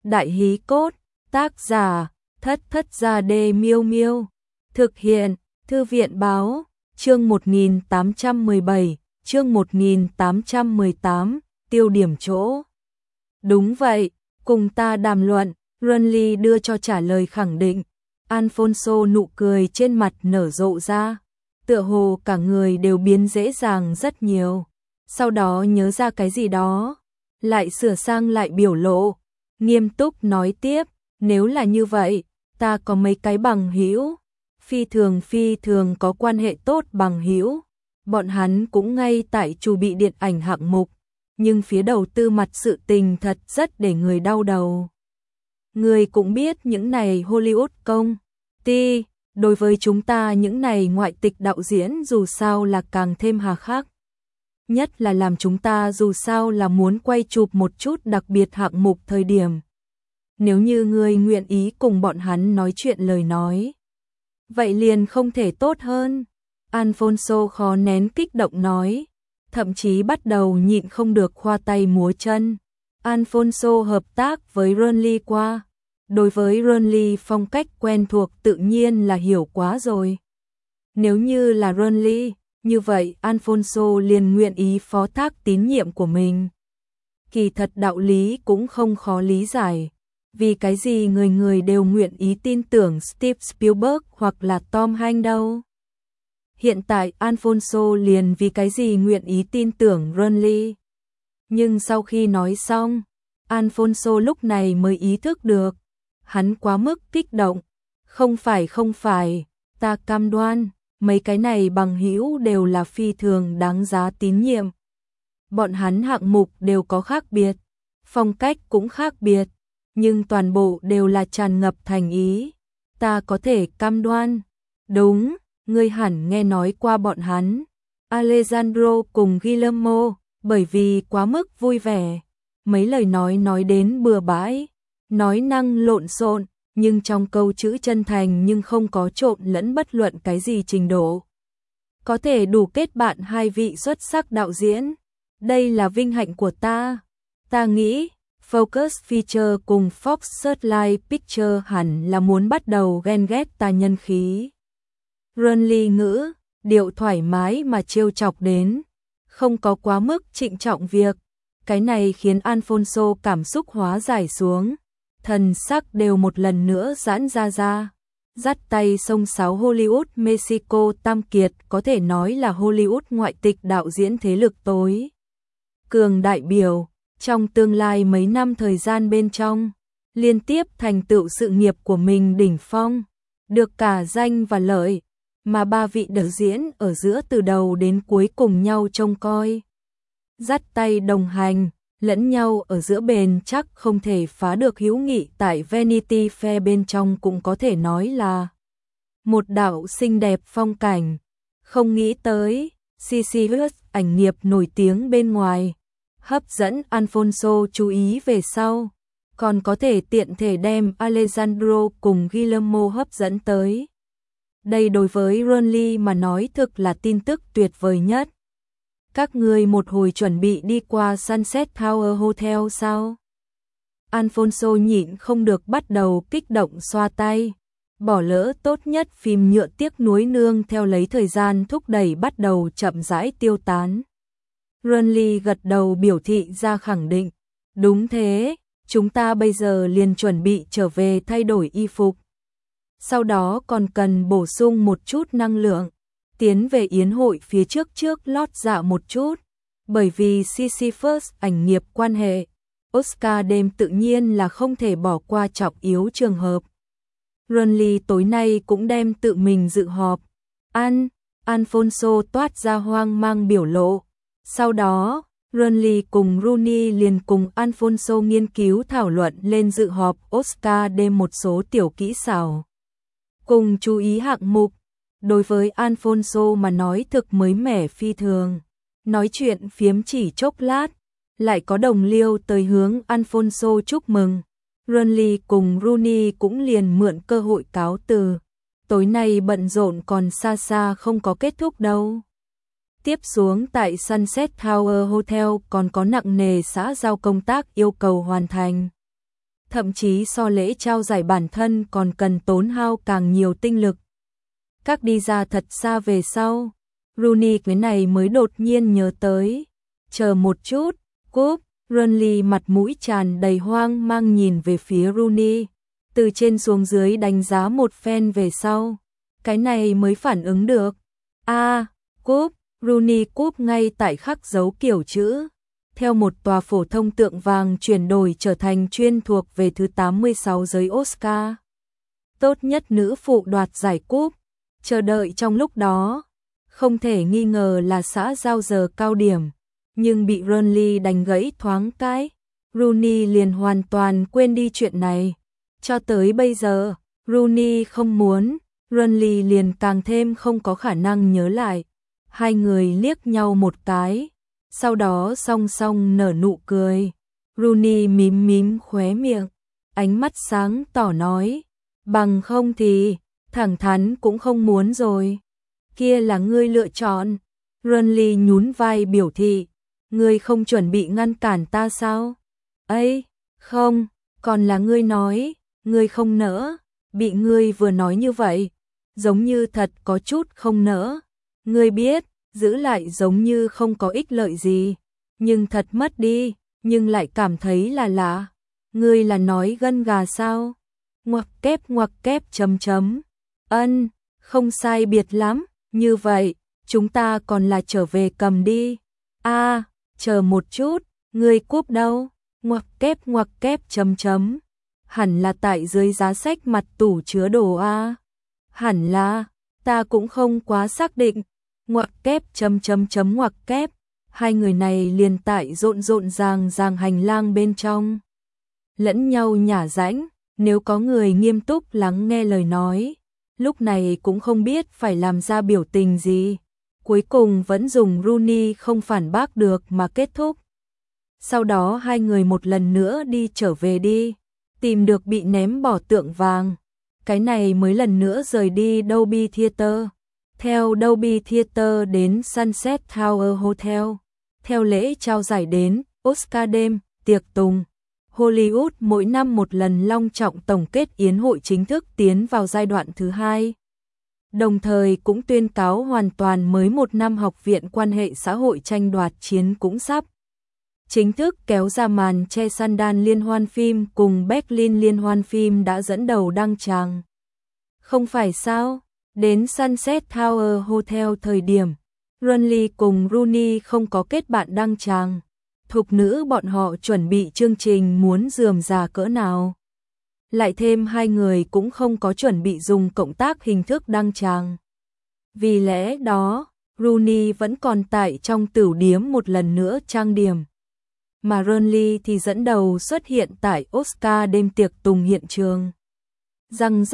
Đại hí cốt, tác giả, Thất Thất Gia Đê Miêu Miêu. Thực hiện, Thư viện báo, chương 1817, chương 1818, tiêu điểm chỗ. Đúng vậy, cùng ta đàm luận, Renly đưa cho trả lời khẳng định. Alfonso nụ cười trên mặt nở rộ ra, tựa hồ cả người đều biến dễ dàng rất nhiều. Sau đó nhớ ra cái gì đó, lại sửa sang lại biểu lộ, nghiêm túc nói tiếp, nếu là như vậy, ta có mấy cái bằng hữu, phi thường có quan hệ tốt bằng hữu. Bọn hắn cũng ngay tại chuẩn bị điện ảnh hạng mục, nhưng phía đầu tư mặt sự tình thật rất để người đau đầu. Người cũng biết những này Hollywood công ty, đối với chúng ta những này ngoại tịch đạo diễn dù sao là càng thêm hà khắc. Nhất là làm chúng ta dù sao là muốn quay chụp một chút đặc biệt hạng mục thời điểm. Nếu như người nguyện ý cùng bọn hắn nói chuyện lời nói, vậy liền không thể tốt hơn. Alfonso khó nén kích động nói, thậm chí bắt đầu nhịn không được khoa tay múa chân. Alfonso hợp tác với Renly qua, đối với Renly phong cách quen thuộc tự nhiên là hiểu quá rồi. Nếu như là Renly, như vậy Alfonso liền nguyện ý phó thác tín nhiệm của mình. Kỳ thật đạo lý cũng không khó lý giải, vì cái gì người người đều nguyện ý tin tưởng Steve Spielberg hoặc là Tom Hanks đâu. Hiện tại Alfonso liền vì cái gì nguyện ý tin tưởng Renly. Nhưng sau khi nói xong, Alfonso lúc này mới ý thức được, hắn quá mức kích động. Không phải, ta cam đoan, mấy cái này bằng hữu đều là phi thường đáng giá tín nhiệm. Bọn hắn hạng mục đều có khác biệt, phong cách cũng khác biệt, nhưng toàn bộ đều là tràn ngập thành ý. Ta có thể cam đoan. Đúng, ngươi hẳn nghe nói qua bọn hắn. Alejandro cùng Guillermo, bởi vì quá mức vui vẻ, mấy lời nói đến bừa bãi, nói năng lộn xộn, nhưng trong câu chữ chân thành nhưng không có trộn lẫn bất luận cái gì trình độ. Có thể đủ kết bạn hai vị xuất sắc đạo diễn, đây là vinh hạnh của ta. Ta nghĩ, Focus Feature cùng Fox Searchlight Picture hẳn là muốn bắt đầu ghen ghét ta nhân khí. Renly ngữ, điệu thoải mái mà trêu chọc đến, không có quá mức trịnh trọng việc. Cái này khiến Alfonso cảm xúc hóa giải xuống, thần sắc đều một lần nữa giãn ra. Dắt tay sông sáo Hollywood Mexico tam kiệt có thể nói là Hollywood ngoại tịch đạo diễn thế lực tối cường đại biểu, trong tương lai mấy năm thời gian bên trong, liên tiếp thành tựu sự nghiệp của mình đỉnh phong, được cả danh và lợi, mà ba vị đạo diễn ở giữa từ đầu đến cuối cùng nhau trông coi. Dắt tay đồng hành, lẫn nhau ở giữa bền chắc không thể phá được hữu nghị tại Vanity Fair bên trong cũng có thể nói là một đạo xinh đẹp phong cảnh. Không nghĩ tới, CC Hughes ảnh nghiệp nổi tiếng bên ngoài, hấp dẫn Alfonso chú ý về sau, còn có thể tiện thể đem Alejandro cùng Guillermo hấp dẫn tới. Đây đối với Renly mà nói thực là tin tức tuyệt vời nhất. Các người một hồi chuẩn bị đi qua Sunset Tower Hotel sao? Alfonso nhịn không được bắt đầu kích động xoa tay. Bỏ lỡ tốt nhất phim nhựa tiếc nuối nương theo lấy thời gian thúc đẩy bắt đầu chậm rãi tiêu tán. Renly gật đầu biểu thị ra khẳng định. Đúng thế, chúng ta bây giờ liền chuẩn bị trở về thay đổi y phục. Sau đó còn cần bổ sung một chút năng lượng, tiến về yến hội phía trước lót dạ một chút, bởi vì CC First ảnh nghiệp quan hệ, Oscar đêm tự nhiên là không thể bỏ qua trọng yếu trường hợp. Renly tối nay cũng đem tự mình dự họp. Alfonso toát ra hoang mang biểu lộ. Sau đó, Renly cùng Rooney liền cùng Alfonso nghiên cứu thảo luận lên dự họp Oscar đêm một số tiểu kỹ xảo. Cùng chú ý hạng mục, đối với Alfonso mà nói thực mới mẻ phi thường. Nói chuyện phiếm chỉ chốc lát, lại có đồng liêu tới hướng Alfonso chúc mừng. Renly cùng Rooney cũng liền mượn cơ hội cáo từ. Tối nay bận rộn còn xa không có kết thúc đâu. Tiếp xuống tại Sunset Tower Hotel còn có nặng nề xã giao công tác yêu cầu hoàn thành. thậm chí so lễ trao giải bản thân còn cần tốn hao càng nhiều tinh lực. Các đi ra thật xa về sau, Rooney cái này mới đột nhiên nhớ tới. Chờ một chút, cúp, Burnley mặt mũi tràn đầy hoang mang nhìn về phía Rooney, từ trên xuống dưới đánh giá một phen về sau. Cái này mới phản ứng được. Cúp, Rooney cúp ngay tại khắc dấu kiểu chữ. Theo một tòa phổ thông tượng vàng chuyển đổi trở thành chuyên thuộc về thứ 86 giới Oscar. Tốt nhất nữ phụ đoạt giải cúp. Chờ đợi trong lúc đó, không thể nghi ngờ là xã giao giờ cao điểm, nhưng bị Burnley đánh gãy thoáng cái. Rooney liền hoàn toàn quên đi chuyện này. Cho tới bây giờ, Rooney không muốn, Burnley liền càng thêm không có khả năng nhớ lại. Hai người liếc nhau một cái, sau đó song song nở nụ cười. Rooney mím mím khóe miệng, ánh mắt sáng tỏ nói, bằng không thì, thẳng thắn cũng không muốn rồi. Kia là ngươi lựa chọn. Burnley nhún vai biểu thị, ngươi không chuẩn bị ngăn cản ta sao? Ấy, không, còn là ngươi nói, ngươi không nỡ. Bị ngươi vừa nói như vậy, giống như thật có chút không nỡ. Ngươi biết, giữ lại giống như không có ích lợi gì, nhưng thật mất đi, nhưng lại cảm thấy là lạ. Ngươi là nói gân gà sao? Ngoặc kép chấm chấm. Ân, không sai biệt lắm, như vậy, chúng ta còn là trở về cầm đi. Chờ một chút, ngươi cúp đâu? Ngoặc kép chấm chấm. Hẳn là tại dưới giá sách mặt tủ chứa đồ a. Hẳn là, ta cũng không quá xác định. Ngoặc kép chấm chấm chấm ngoặc kép. Hai người này liền tại rộn ràng hành lang bên trong. Lẫn nhau nhả rãnh, nếu có người nghiêm túc lắng nghe lời nói, lúc này cũng không biết phải làm ra biểu tình gì. Cuối cùng vẫn dùng Rooney không phản bác được mà kết thúc. Sau đó hai người một lần nữa đi trở về đi, tìm được bị ném bỏ tượng vàng. Cái này mới lần nữa rời đi Dolby Theatre. Theo Dolby Theatre đến Sunset Tower Hotel. Theo lễ trao giải đến Oscar đêm, tiệc tùng. Hollywood mỗi năm một lần long trọng tổng kết yến hội chính thức tiến vào giai đoạn thứ 2. Đồng thời cũng tuyên cáo hoàn toàn mới một năm học viện quan hệ xã hội tranh đoạt chiến cũng sắp. Chính thức kéo ra màn che Sundance liên hoan phim cùng Berlin liên hoan phim đã dẫn đầu đăng tràng. Không phải sao, đến Sunset Tower Hotel thời điểm, Burnley cùng Rooney không có kết bạn đăng tràng. Thục nữ bọn họ chuẩn bị chương trình muốn rườm rà cỡ nào. Lại thêm hai người cũng không có chuẩn bị dùng cộng tác hình thức đăng tràng. Vì lẽ đó, Rooney vẫn còn tại trong tửu điếm một lần nữa trang điểm. Mà Burnley thì dẫn đầu xuất hiện tại Oscar đêm tiệc tùng hiện trường. Răng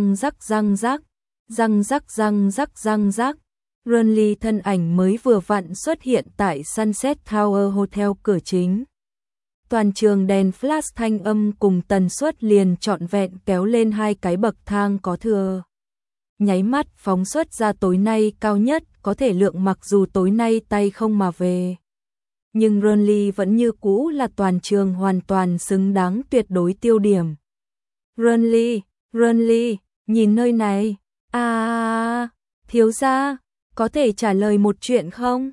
rắc. Burnley thân ảnh mới vừa vặn xuất hiện tại Sunset Tower Hotel cửa chính. Toàn trường đèn flash thanh âm cùng tần suất liền trọn vẹn kéo lên hai cái bậc thang có thừa. Nháy mắt phóng xuất ra tối nay cao nhất có thể lượng, mặc dù tối nay tay không mà về. Nhưng Burnley vẫn như cũ là toàn trường hoàn toàn xứng đáng tuyệt đối tiêu điểm. Burnley, nhìn nơi này. Thiếu gia, có thể trả lời một chuyện không?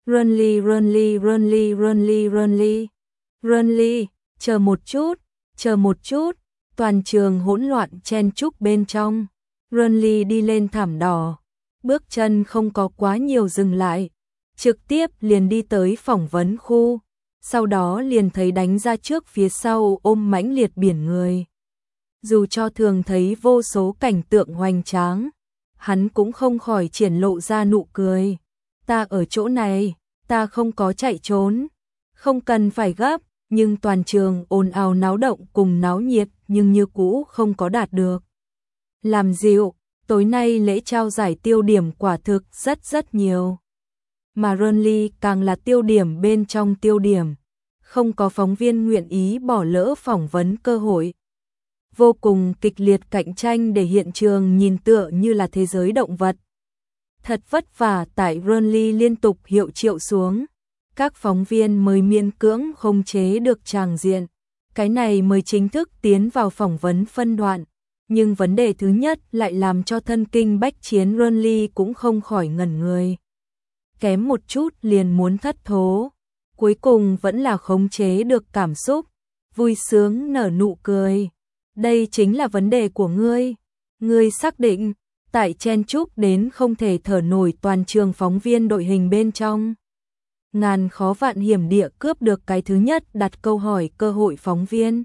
Burnley, chờ một chút, toàn trường hỗn loạn chen chúc bên trong. Burnley đi lên thảm đỏ, bước chân không có quá nhiều dừng lại, trực tiếp liền đi tới phỏng vấn khu, sau đó liền thấy đánh ra trước phía sau ôm mãnh liệt biển người. Dù cho thường thấy vô số cảnh tượng hoành tráng, hắn cũng không khỏi triển lộ ra nụ cười. Ta ở chỗ này, ta không có chạy trốn, không cần phải gấp, nhưng toàn trường ồn ào náo động cùng náo nhiệt nhưng như cũ không có đạt được. Làm dịu, tối nay lễ trao giải tiêu điểm quả thực rất nhiều. Mà Burnley càng là tiêu điểm bên trong tiêu điểm, không có phóng viên nguyện ý bỏ lỡ phỏng vấn cơ hội. Vô cùng kịch liệt cạnh tranh để hiện trường nhìn tựa như là thế giới động vật. Thật vất vả tại Burnley liên tục hiệu triệu xuống, các phóng viên mới miễn cưỡng khống chế được tràng diện. Cái này mới chính thức tiến vào phỏng vấn phân đoạn, nhưng vấn đề thứ nhất lại làm cho thân kinh bách chiến Ronly cũng không khỏi ngẩn người. Kém một chút liền muốn thất thố, cuối cùng vẫn là khống chế được cảm xúc, vui sướng nở nụ cười. Đây chính là vấn đề của ngươi. Ngươi xác định, tại chen chúc đến không thể thở nổi toàn trường phóng viên đội hình bên trong. Ngàn khó vạn hiểm địa cướp được cái thứ nhất đặt câu hỏi cơ hội phóng viên.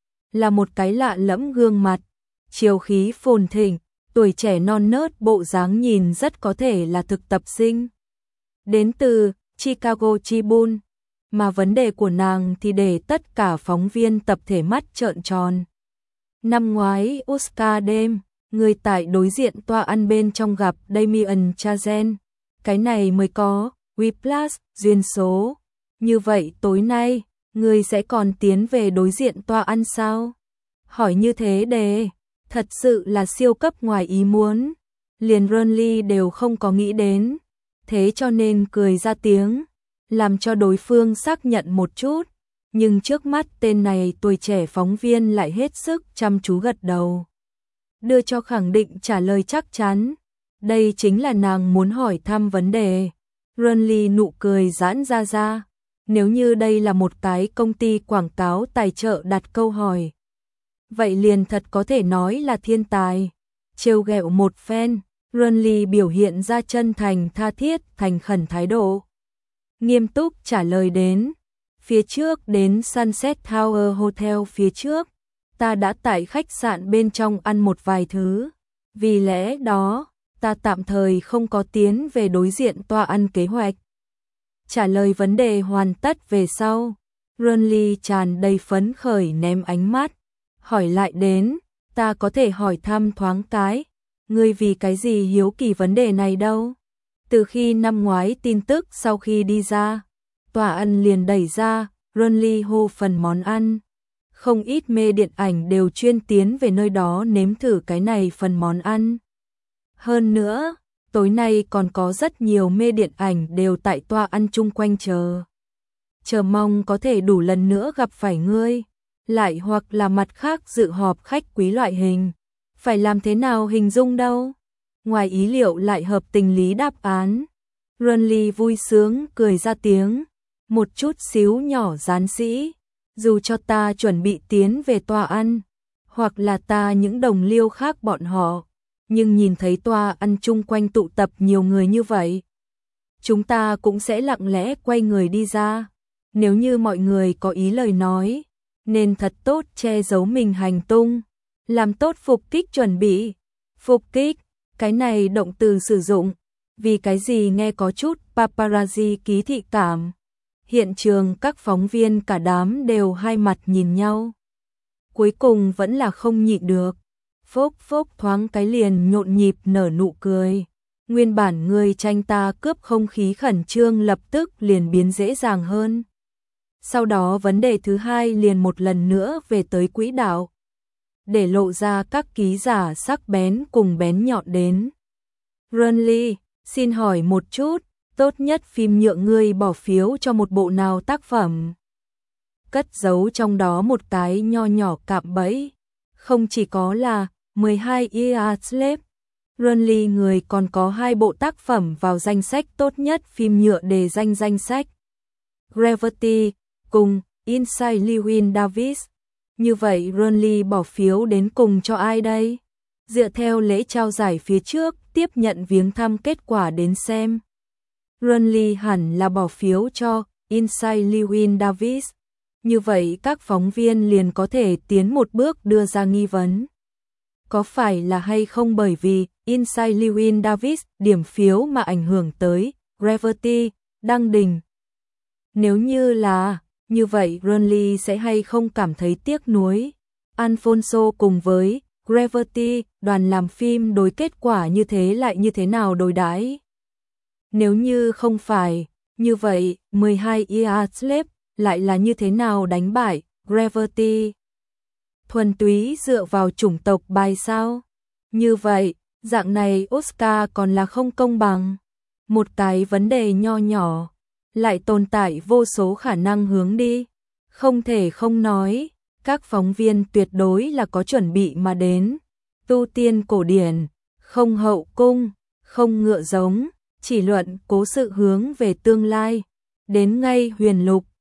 Là một cái lạ lẫm gương mặt, chiều khí phồn thịnh, tuổi trẻ non nớt bộ dáng nhìn rất có thể là thực tập sinh. Đến từ Chicago Tribune, mà vấn đề của nàng thì để tất cả phóng viên tập thể mắt trợn tròn. Năm ngoái Oscar đêm, người tại đối diện toa ăn bên trong gặp Damien Chazelle, cái này mới có Whiplash duyên số. Như vậy tối nay, người sẽ còn tiến về đối diện toa ăn sao? Hỏi như thế đề, thật sự là siêu cấp ngoài ý muốn, liền Ronly đều không có nghĩ đến, thế cho nên cười ra tiếng, làm cho đối phương xác nhận một chút, nhưng trước mắt tên này tuổi trẻ phóng viên lại hết sức chăm chú gật đầu, đưa cho khẳng định trả lời chắc chắn. Đây chính là nàng muốn hỏi thăm vấn đề. Ronly nụ cười giãn ra. Nếu như đây là một cái công ty quảng cáo tài trợ đặt câu hỏi, vậy liền thật có thể nói là thiên tài. Trêu ghẹo một phen, Ronly biểu hiện ra chân thành tha thiết thành khẩn thái độ. Nghiêm túc trả lời đến, phía trước đến Sunset Tower Hotel phía trước, ta đã tại khách sạn bên trong ăn một vài thứ, vì lẽ đó, ta tạm thời không có tiến về đối diện toa ăn kế hoạch. Trả lời vấn đề hoàn tất về sau, Ronly tràn đầy phấn khởi ném ánh mắt, hỏi lại đến, ta có thể hỏi thăm thoáng cái, ngươi vì cái gì hiếu kỳ vấn đề này đâu? Từ khi năm ngoái tin tức sau khi đi ra, tòa ăn liền đẩy ra, Ronly hô phần món ăn. Không ít mê điện ảnh đều chuyên tiến về nơi đó nếm thử cái này phần món ăn. Hơn nữa, tối nay còn có rất nhiều mê điện ảnh đều tại tòa ăn chung quanh chờ. Chờ mong có thể đủ lần nữa gặp phải ngươi, lại hoặc là mặt khác dự họp khách quý loại hình. Phải làm thế nào hình dung đâu? Ngoài ý liệu lại hợp tình lý đáp án. Ronly vui sướng cười ra tiếng, một chút xíu nhỏ gián sĩ. Dù cho ta chuẩn bị tiến về tòa ăn, hoặc là ta những đồng liêu khác bọn họ, nhưng nhìn thấy tòa ăn chung quanh tụ tập nhiều người như vậy, chúng ta cũng sẽ lặng lẽ quay người đi ra. Nếu như mọi người có ý lời nói, nên thật tốt che giấu mình hành tung, làm tốt phục kích chuẩn bị. Phục kích, cái này động từ sử dụng, vì cái gì nghe có chút paparazzi ký thị cảm. Hiện trường các phóng viên cả đám đều hai mặt nhìn nhau. Cuối cùng vẫn là không nhịn được. Phốc phốc thoáng cái liền nhộn nhịp nở nụ cười. Nguyên bản người tranh ta cướp không khí khẩn trương lập tức liền biến dễ dàng hơn. Sau đó vấn đề thứ hai liền một lần nữa về tới quỹ đạo, để lộ ra các ký giả sắc bén cùng bén nhọn đến. Ronly, xin hỏi một chút, tốt nhất phim nhượng ngươi bỏ phiếu cho một bộ nào tác phẩm? Cất giấu trong đó một cái nho nhỏ cạm bẫy, không chỉ có là 12 Years Slave, Ronly người còn có 2 bộ tác phẩm vào danh sách tốt nhất phim nhựa đề danh sách. Gravity cùng Inside Llewyn Davis. Như vậy Ronly bỏ phiếu đến cùng cho ai đây? Dựa theo lễ trao giải phía trước, tiếp nhận viếng thăm kết quả đến xem. Ronly hẳn là bỏ phiếu cho Inside Llewyn Davis. Như vậy các phóng viên liền có thể tiến một bước đưa ra nghi vấn. Có phải là hay không bởi vì Inside Llewyn Davis điểm phiếu mà ảnh hưởng tới Gravity, đăng đình? Nếu như là như vậy Ronly sẽ hay không cảm thấy tiếc nuối? Alfonso cùng với Gravity, đoàn làm phim đối kết quả như thế lại như thế nào đối đãi? Nếu như không phải, như vậy 12 Years Slave lại là như thế nào đánh bại Gravity? Thuần túy dựa vào chủng tộc bài sao? Như vậy, dạng này Oscar còn là không công bằng. Một cái vấn đề nho nhỏ, lại tồn tại vô số khả năng hướng đi. Không thể không nói, các phóng viên tuyệt đối là có chuẩn bị mà đến. Tu tiên cổ điển, không hậu cung, không ngựa giống, chỉ luận cố sự hướng về tương lai. Đến ngay huyền lục,